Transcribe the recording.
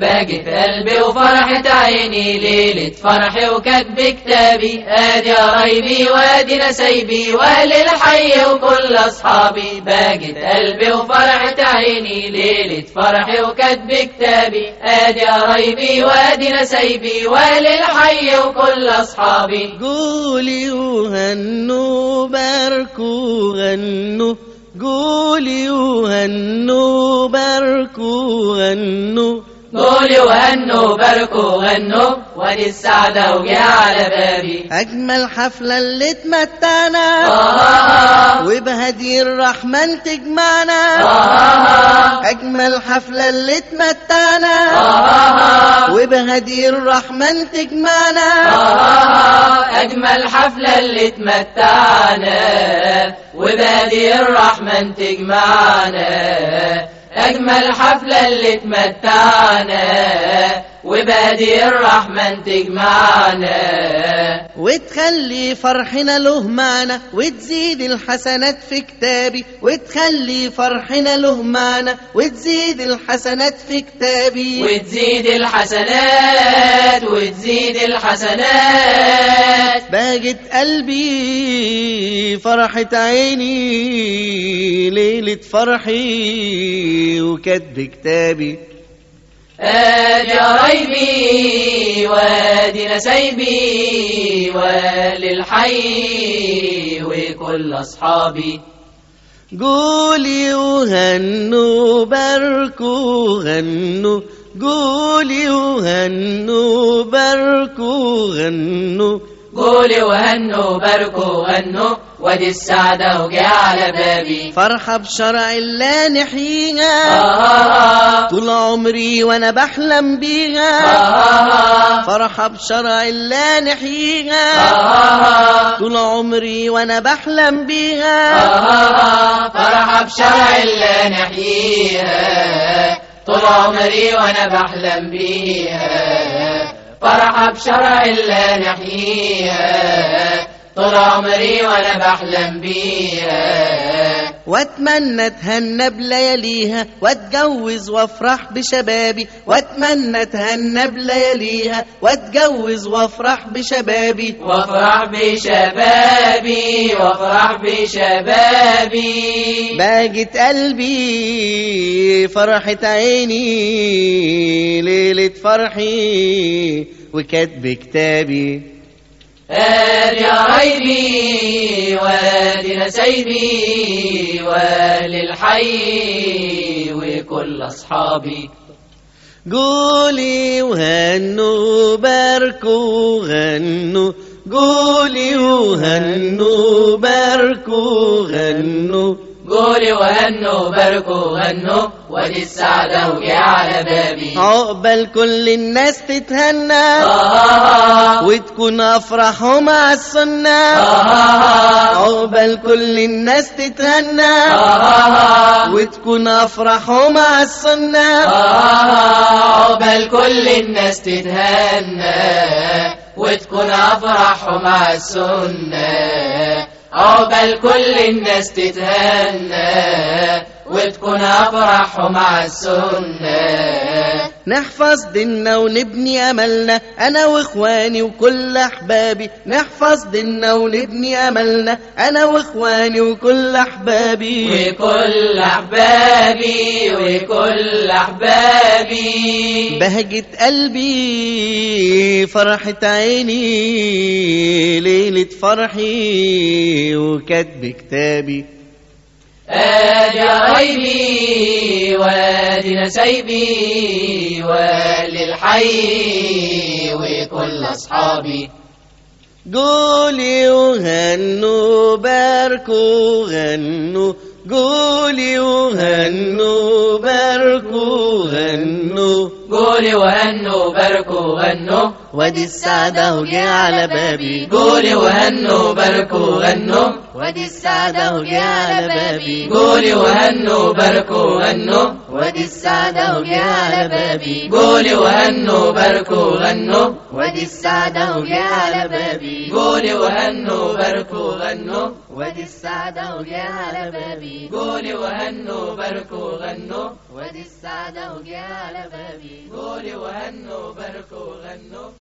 باقي في قلبي وفرحة عيني ليلة فرحي وكتب كتابي. ادي قرايبي وادي نسايبي واهل الحي وكل اصحابي. باقي في قلبي وفرحة عيني ليلة فرحي وكتب كتابي. ادي قرايبي وادي نسايبي واهل الحي وكل اصحابي. قولي وهنوا باركوا غنوا، قولي وهنوا باركوا غنوا، قولي وهنوا باركوا غنوا وادي السعادة وجا على بابي. أجمل حفلة اللي اتمتعنا وبهدي الرحمن تجمعنا. أجمل حفلة اللي اتمتعنا وبهدي الرحمن تجمعنا. أجمل حفلة اللي اتمتعنا وبهدي الرحمن تجمعنا. أجمل حفلة اللي اتمتعنا وبهدي الرحمن تجمعنا. وتخلي فرحنا له معنى وتزيد الحسنات في كتابي. وتخلي فرحنا له معنى وتزيد الحسنات في كتابي. وتزيد الحسنات وتزيد الحسنات. باقت قلبي فرحة عيني ليلة فرحي وكتب كتابي. ادي قرايبي وادي نسايبي وللحي وكل اصحابي. قولي وهنوا باركوا غنوا، قولي وهنوا باركوا غنوا، قولي وهنوا باركوا غنوا وادي السعادة وجا على بابي. فرحة بشرع الله نحيها طول عمري وانا بحلم بيها. فرحة بشرع الله نحيها طول عمري وانا بحلم بيها. فرحة بشرع الله نحيها طول عمري وانا بحلم بيها. فرحة بشرع الله نحيها طول عمري وانا بحلم بيها. واتمنى اتهنى بلياليها واتجوز وافرح بشبابي. واتمنى اتهنى بلياليها واتجوز وافرح بشبابي. وافرح بشبابي وافرح بشبابي. باقت قلبي فرحة عيني ليلة فرحي وكتب كتابي. ادي قرايبي وادي نسايبي وللحي وكل اصحابي. قولي وهنوا باركوا غنوا، قولي وهنوا باركوا غنوا، قولي وهنوا باركوا غنوا وادي السعادة وجا على بابي. عقبال كل الناس تتهنى وتكون أفراحه مع السنة. عقبال كل الناس تتهنى وتكون أفراحه مع السنة. عقبال كل الناس تتهنى وتكون أفراحه مع السنة. عقبال كل الناس تتهنى وتكون أفراحه مع السنة. نحفظ ديننا ونبني أملنا أنا وإخواني وكل أحبابي. نحفظ ديننا ونبني أملنا أنا وإخواني وكل أحبابي. وكل أحبابي وكل أحبابي. بهجة قلبي فرحة عيني ليلة فرحي وكتب كتابي. ادي قرايبي وادي نسايبي وللحي وكل اصحابي. قولي وهنوا باركوا غنوا، قولي وهنوا باركوا غنوا، قولي وهنوا باركوا غنوا وادي السعادة وجا على بابي. قولي وهنوا باركوا غنوا وادي السعادة وجا على بابي. قولي وهنوا باركوا غنوا ودي السعادة وجي على بابي. قولي وهنوا باركوا غنوا ودي السعادة وجي على بابي. قولي وهنوا باركوا غنوا ودي السعادة وجي على بابي. قولي وهنوا باركوا غنوا ودي السعادة وجي على بابي. قولي وهنوا باركوا غنوا.